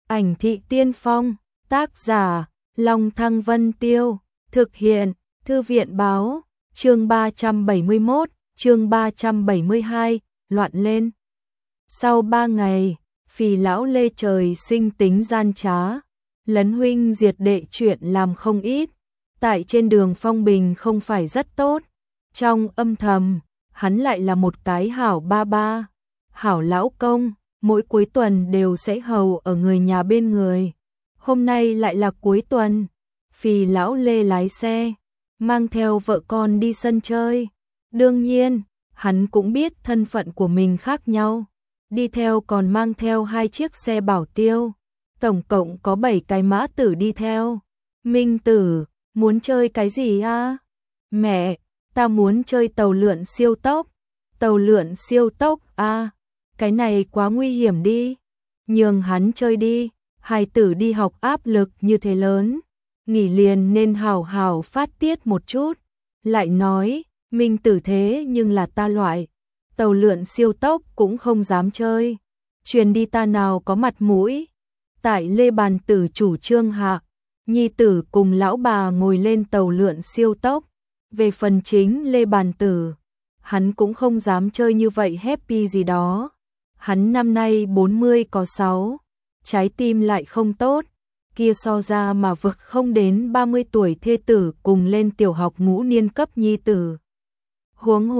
Ảnh thị tiên phong, tác giả, Long Thăng Vân Tiêu, thực hiện, Thư viện báo, chương 371, chương 372, loạn lên. Sau 3 ngày, Phì lão Lê trời sinh tính gian trá, lấn huynh diệt đệ chuyện làm không ít, tại trên đường phong bình không phải rất tốt, trong âm thầm, hắn lại là một cái hảo ba ba, hảo lão công, mỗi cuối tuần đều sẽ hầu ở người nhà bên người. Hôm nay lại là cuối tuần, Phì lão Lê lái xe, mang theo vợ con đi sân chơi. Đương nhiên, hắn cũng biết thân phận của mình khác nhau, đi theo còn mang theo 2 chiếc xe bảo tiêu, tổng cộng có 7 cái mã tử đi theo. Minh Tử, muốn chơi cái gì a? Mẹ, ta muốn chơi tàu lượn siêu tốc. Tàu lượn siêu tốc a? Cái này quá nguy hiểm đi. Nhường hắn chơi đi, hài tử đi học áp lực như thế lớn, nghỉ liền nên hào hào phát tiết một chút. Lại nói, Minh Tử thế nhưng là ta loại tàu lượn siêu tốc cũng không dám chơi, truyền đi ta nào có mặt mũi. Tại Lê Bàn Tử chủ trương hạ, nhi tử cùng lão bà ngồi lên tàu lượn siêu tốc. Về phần chính Lê Bàn Tử, hắn cũng không dám chơi như vậy happy gì đó. Hắn năm nay 40 có 6, trái tim lại không tốt, kia so ra mà vực không đến 30 tuổi thê tử cùng lên tiểu học ngũ niên cấp nhi tử. Huống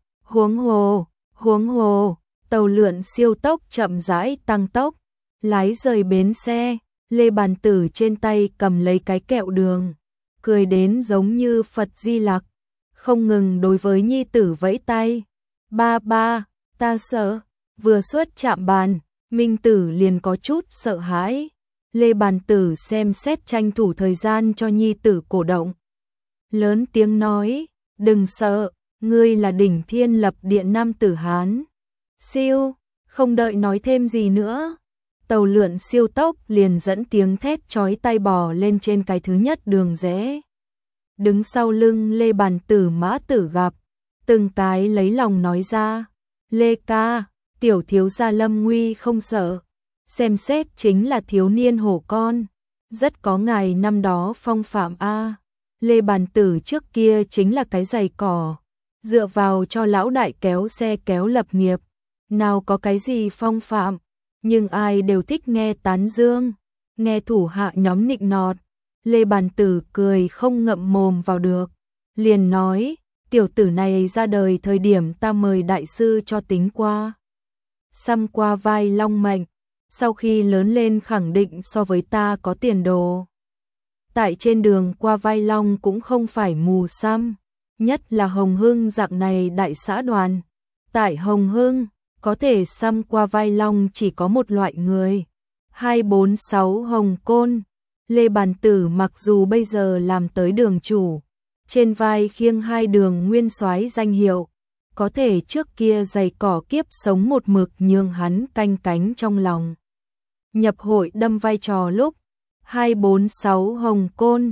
hồ, tàu lượn siêu tốc chậm rãi tăng tốc, lái rời bến xe, Lê Bàn Tử trên tay cầm lấy cái kẹo đường, cười đến giống như Phật Di Lặc, không ngừng đối với nhi tử vẫy tay. Ba ba, ta sợ. Vừa xuất chạm bàn, Minh Tử liền có chút sợ hãi. Lê Bàn Tử xem xét tranh thủ thời gian cho nhi tử cổ động. Lớn tiếng nói, đừng sợ, ngươi là đỉnh thiên lập địa nam tử Hán. Siêu, không đợi nói thêm gì nữa. Tàu lượn siêu tốc liền dẫn tiếng thét chói tai bò lên trên cái thứ nhất đường rẽ. Đứng sau lưng Lê Bàn Tử mã tử gặp, từng cái lấy lòng nói ra, Lê ca, tiểu thiếu gia lâm nguy không sợ, xem xét chính là thiếu niên hổ con, rất có ngài năm đó phong phạm a. Lê Bàn Tử trước kia chính là cái giày cỏ, dựa vào cho lão đại kéo xe kéo lập nghiệp, nào có cái gì phong phạm, nhưng ai đều thích nghe tán dương, nghe thủ hạ nhóm nịnh nọt. Lê Bàn Tử cười không ngậm mồm vào được, liền nói, tiểu tử này ra đời thời điểm ta mời đại sư cho tính qua. Xăm qua vai long mệnh, sau khi lớn lên khẳng định so với ta có tiền đồ. Tại trên đường qua vai long cũng không phải mù xăm, nhất là Hồng Hưng dạng này đại xã đoàn. Tại Hồng Hưng, có thể xăm qua vai long chỉ có một loại người. 246 Hồng Côn. Lê Bàn Tử mặc dù bây giờ làm tới đường chủ, trên vai khiêng 2 đường nguyên soái danh hiệu, có thể trước kia giày cỏ kiếp sống một mực nhường hắn canh cánh trong lòng. Nhập hội đâm vai trò lúc 246 Hồng Côn,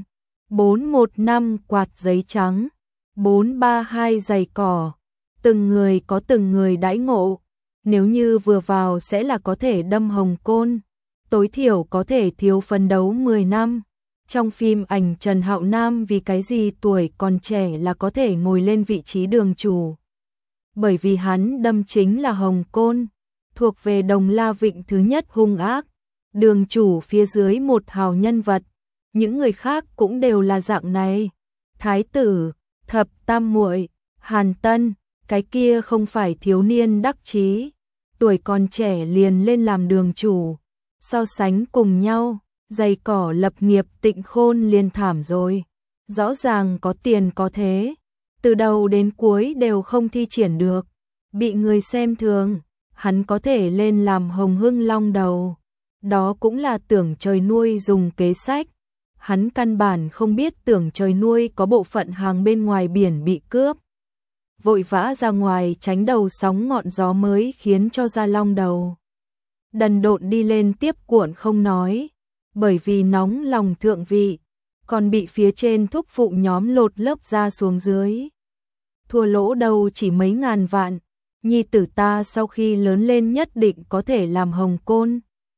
415 quạt giấy trắng, 432 giày cỏ, từng người có từng người đãi ngộ, nếu như vừa vào sẽ là có thể đâm Hồng Côn, tối thiểu có thể thiếu phấn đấu 10 năm. Trong phim ảnh Trần Hạo Nam vì cái gì tuổi còn trẻ là có thể ngồi lên vị trí đường chủ? Bởi vì hắn đâm chính là Hồng Côn, thuộc về Đồng La Vịnh thứ nhất hung ác, đường chủ phía dưới một hào nhân vật, những người khác cũng đều là dạng này. Thái tử, Thập Tam Muội, Hàn Tân, cái kia không phải thiếu niên đắc chí, tuổi còn trẻ liền lên làm đường chủ, so sánh cùng nhau, giày cỏ lập nghiệp Tịnh Khôn liền thảm rồi, rõ ràng có tiền có thế, từ đầu đến cuối đều không thi triển được, bị người xem thường, hắn có thể lên làm Hồng Hưng long đầu, đó cũng là tưởng trời nuôi dùng kế sách, hắn căn bản không biết tưởng trời nuôi có bộ phận hàng bên ngoài biển bị cướp, vội vã ra ngoài tránh đầu sóng ngọn gió mới khiến cho ra long đầu. Đần độn đi lên tiếp cuộn không nói, bởi vì nóng lòng thượng vị, còn bị phía trên thúc phụ nhóm lột lớp da xuống dưới. Thua lỗ đâu chỉ mấy ngàn vạn, nhi tử ta sau khi lớn lên nhất định có thể làm Hồng Côn.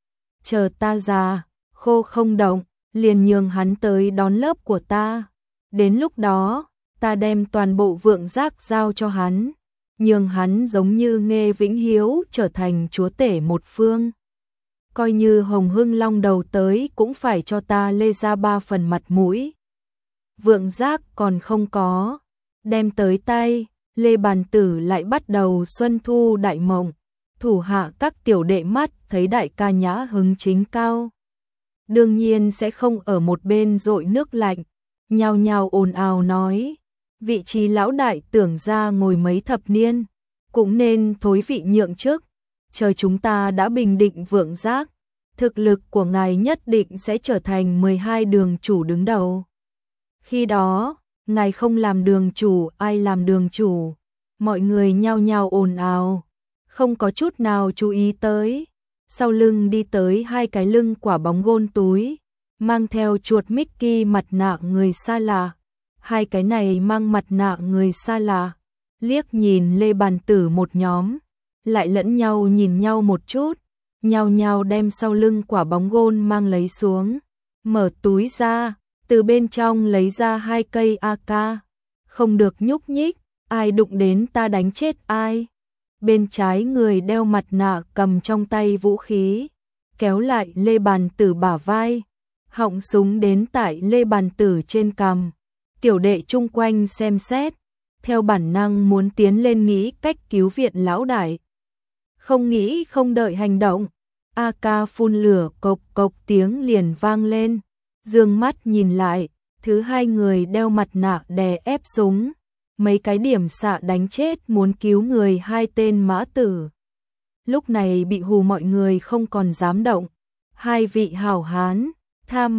chờ ta già, khô không động, liền nhường hắn tới đón lớp của ta. Đến lúc đó, ta đem toàn bộ Vượng Giác giao cho hắn, nhường hắn giống như Nghê Vĩnh Hiếu trở thành chúa tể một phương. Coi như Hồng Hưng Long đầu tới cũng phải cho ta lê ra 3 phần mặt mũi. Vượng Giác còn không có đem tới tay, Lê Bàn Tử lại bắt đầu xuân thu đại mộng. Thủ hạ các tiểu đệ mắt thấy đại ca nhã hứng chính cao, đương nhiên sẽ không ở một bên dội nước lạnh, nhao nhao ồn ào nói, vị trí lão đại tưởng ra ngồi mấy thập niên, cũng nên thối vị nhượng chức, chờ chúng ta đã bình định Vượng Giác, thực lực của ngài nhất định sẽ trở thành 12 đường chủ đứng đầu. Khi đó, ngài không làm đường chủ, ai làm đường chủ? Mọi người nhao nhao ồn ào, không có chút nào chú ý tới. Sau lưng đi tới 2 cái lưng quả bóng gôn túi, mang theo chuột Mickey mặt nạ người xa lạ. 2 cái này mang mặt nạ người xa lạ, liếc nhìn Lê Bàn Tử một nhóm, lại lẫn nhau nhìn nhau một chút, nhao nhao đem sau lưng quả bóng gôn mang lấy xuống, mở túi ra, từ bên trong lấy ra 2 cây AK, không được nhúc nhích, ai đụng đến ta đánh chết ai. Bên trái người đeo mặt nạ cầm trong tay vũ khí, kéo lại Lê Bàn Tử bả vai, họng súng đến tại Lê Bàn Tử trên cằm. Tiểu đệ chung quanh xem xét, theo bản năng muốn tiến lên nghĩ cách cứu viện lão đại. Không nghĩ không đợi hành động, AK phun lửa cộc cộc tiếng liền vang lên, dương mắt nhìn lại, thứ 2 người đeo mặt nạ đè ép súng. Mấy cái điểm xạ đánh chết muốn cứu người 2 tên mã tử. Lúc này bị hù mọi người không còn dám động. 2 vị hảo hán, tha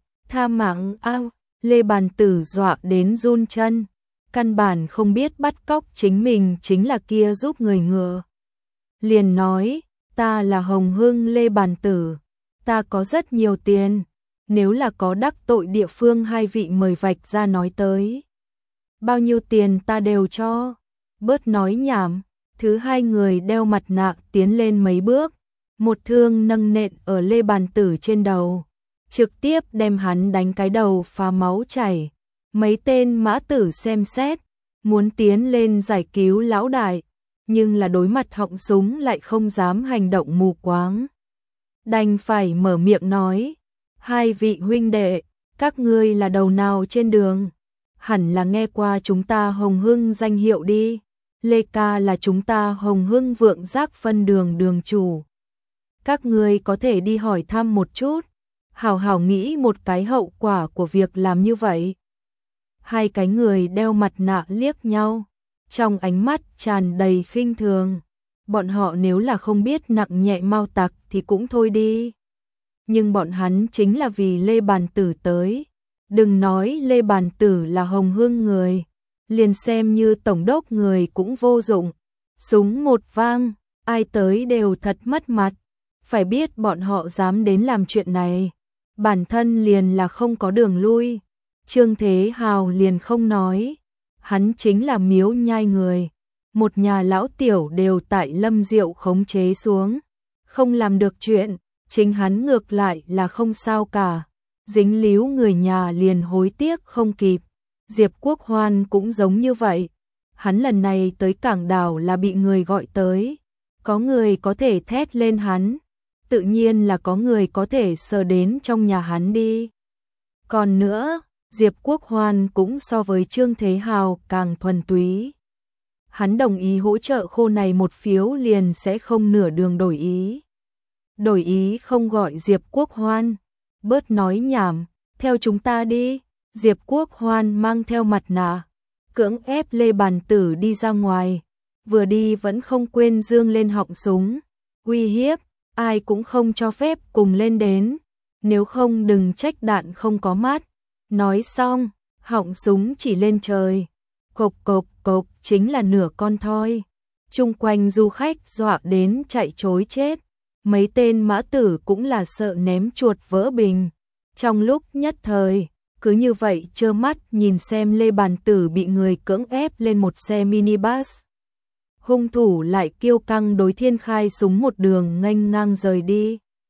mạng ao, Lê Bàn Tử dọa đến run chân. Căn bản không biết bắt cóc chính mình chính là kia giúp người ngựa. Liền nói, ta là Hồng Hưng Lê Bàn Tử, ta có rất nhiều tiền, nếu là có đắc tội địa phương 2 vị mời vạch ra nói tới. Bao nhiêu tiền ta đều cho, bớt nói nhảm. Thứ 2 người đeo mặt nạ tiến lên mấy bước, một thương nâng nện ở Lê Bàn Tử trên đầu, trực tiếp đem hắn đánh cái đầu phá máu chảy. Mấy tên mã tử xem xét, muốn tiến lên giải cứu lão đại, nhưng là đối mặt họng súng lại không dám hành động mù quáng. Đành phải mở miệng nói, 2 vị huynh đệ, các ngươi là đầu nào trên đường? Hẳn là nghe qua chúng ta Hồng Hưng danh hiệu đi. Lê ca là chúng ta Hồng Hưng Vượng Giác phân đường đường chủ. Các ngươi có thể đi hỏi thăm một chút, hảo hảo nghĩ một cái hậu quả của việc làm như vậy. 2 cái người đeo mặt nạ liếc nhau, trong ánh mắt tràn đầy khinh thường. Bọn họ nếu là không biết nặng nhẹ mau tặc thì cũng thôi đi. Nhưng bọn hắn chính là vì Lê Bàn Tử tới. Đừng nói Lê Bàn Tử là Hồng Hưng người, liền xem như tổng đốc người cũng vô dụng. Súng một vang, ai tới đều thật mất mặt. Phải biết bọn họ dám đến làm chuyện này, bản thân liền là không có đường lui. Trương Thế Hào liền không nói, hắn chính là Miếu Nhai người, một nhà lão tiểu đều tại Lâm Diệu khống chế xuống, không làm được chuyện, chính hắn ngược lại là không sao cả. Dính líu người nhà liền hối tiếc không kịp. Diệp Quốc Hoan cũng giống như vậy. Hắn lần này tới cảng đảo là bị người gọi tới. Có người có thể thét lên hắn, tự nhiên là có người có thể sờ đến trong nhà hắn đi. Còn nữa, Diệp Quốc Hoan cũng so với Trương Thế Hào càng thuần túy. Hắn đồng ý hỗ trợ khô này một phiếu liền sẽ không nửa đường đổi ý. Đổi ý không gọi Diệp Quốc Hoan. Bớt nói nhảm, theo chúng ta đi. Diệp Quốc Hoan mang theo mặt nạ, cưỡng ép Lê Bàn Tử đi ra ngoài. Vừa đi vẫn không quên dương lên họng súng, uy hiếp, ai cũng không cho phép cùng lên đến, nếu không đừng trách đạn không có mắt. Nói xong, họng súng chỉ lên trời, cộc cộc cộc chính là nửa con thoi. Chung quanh du khách dọa đến chạy trối chết, mấy tên mã tử cũng là sợ ném chuột vỡ bình. Trong lúc nhất thời, cứ như vậy trơ mắt nhìn xem Lê Bàn Tử bị người cưỡng ép lên một xe minibus. Hung thủ lại kiêu căng đối Thiên Khai súng một đường nghênh ngang rời đi.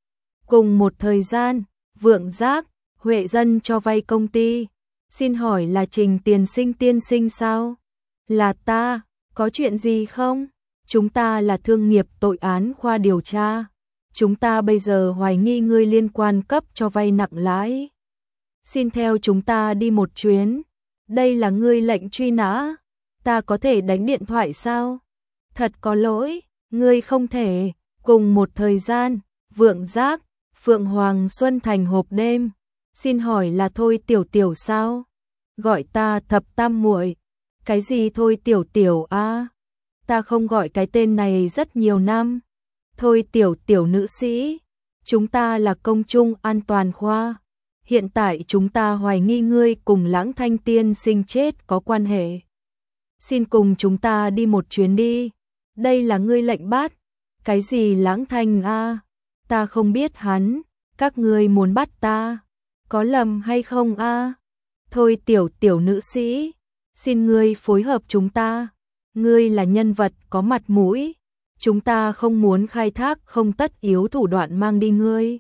Cùng một thời gian, Vượng Giác, Huệ Dân cho vay công ty. Xin hỏi là Trình tiên sinh sao? Là ta, có chuyện gì không? Chúng ta là thương nghiệp tội án khoa điều tra. Chúng ta bây giờ hoài nghi ngươi liên quan cấp cho vay nặng lãi. Xin theo chúng ta đi một chuyến. Đây là ngươi lệnh truy nã. Ta có thể đánh điện thoại sao? Thật có lỗi, ngươi không thể. Cùng một thời gian, Vượng Giác, Phượng Hoàng Xuân Thành hộp đêm. Xin hỏi là Thôi Tiểu Tiểu sao? Gọi ta Thập Tam muội. Cái gì Thôi Tiểu Tiểu a? Ta không gọi cái tên này rất nhiều năm. Thôi Tiểu Tiểu nữ sĩ, chúng ta là công chung an toàn khoa. Hiện tại chúng ta hoài nghi ngươi cùng Lãng Thanh tiên sinh chết có quan hệ. Xin cùng chúng ta đi một chuyến đi. Đây là ngươi lệnh bắt. Cái gì Lãng Thanh a? Ta không biết hắn. Các ngươi muốn bắt ta. Có lầm hay không a? Thôi Tiểu Tiểu nữ sĩ, xin ngươi phối hợp chúng ta. Ngươi là nhân vật có mặt mũi. Chúng ta không muốn khai thác không tất yếu thủ đoạn mang đi ngươi.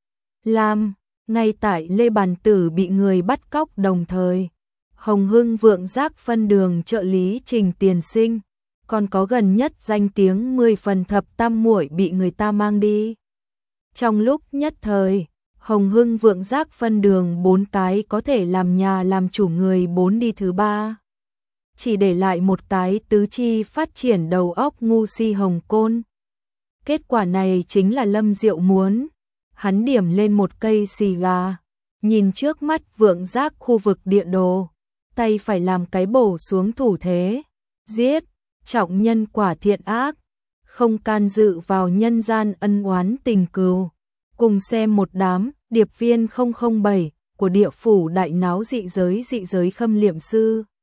Làm, ngay tại Lê Bàn Tử bị người bắt cóc đồng thời. Hồng Hưng Vượng Giác phân đường trợ lý Trình Tiền Sinh. Còn có gần nhất danh tiếng 10 phần Thập Tam muội bị người ta mang đi. Trong lúc nhất thời, Hồng Hưng Vượng Giác phân đường 4 cái có thể làm nhà làm chủ người 4 đi thứ 3. Chỉ để lại một cái tứ chi phát triển đầu óc ngu si Hồng Côn. Kết quả này chính là Lâm Diệu muốn. Hắn điểm lên một cây xì gà, nhìn trước mắt Vượng Giác khu vực địa đồ, tay phải làm cái bổ xuống thủ thế, giết, trọng nhân quả thiện ác, không can dự vào nhân gian ân oán tình cừu. Cùng xem một đám điệp viên 007 của địa phủ đại náo dị giới Khâm Liệm Sư.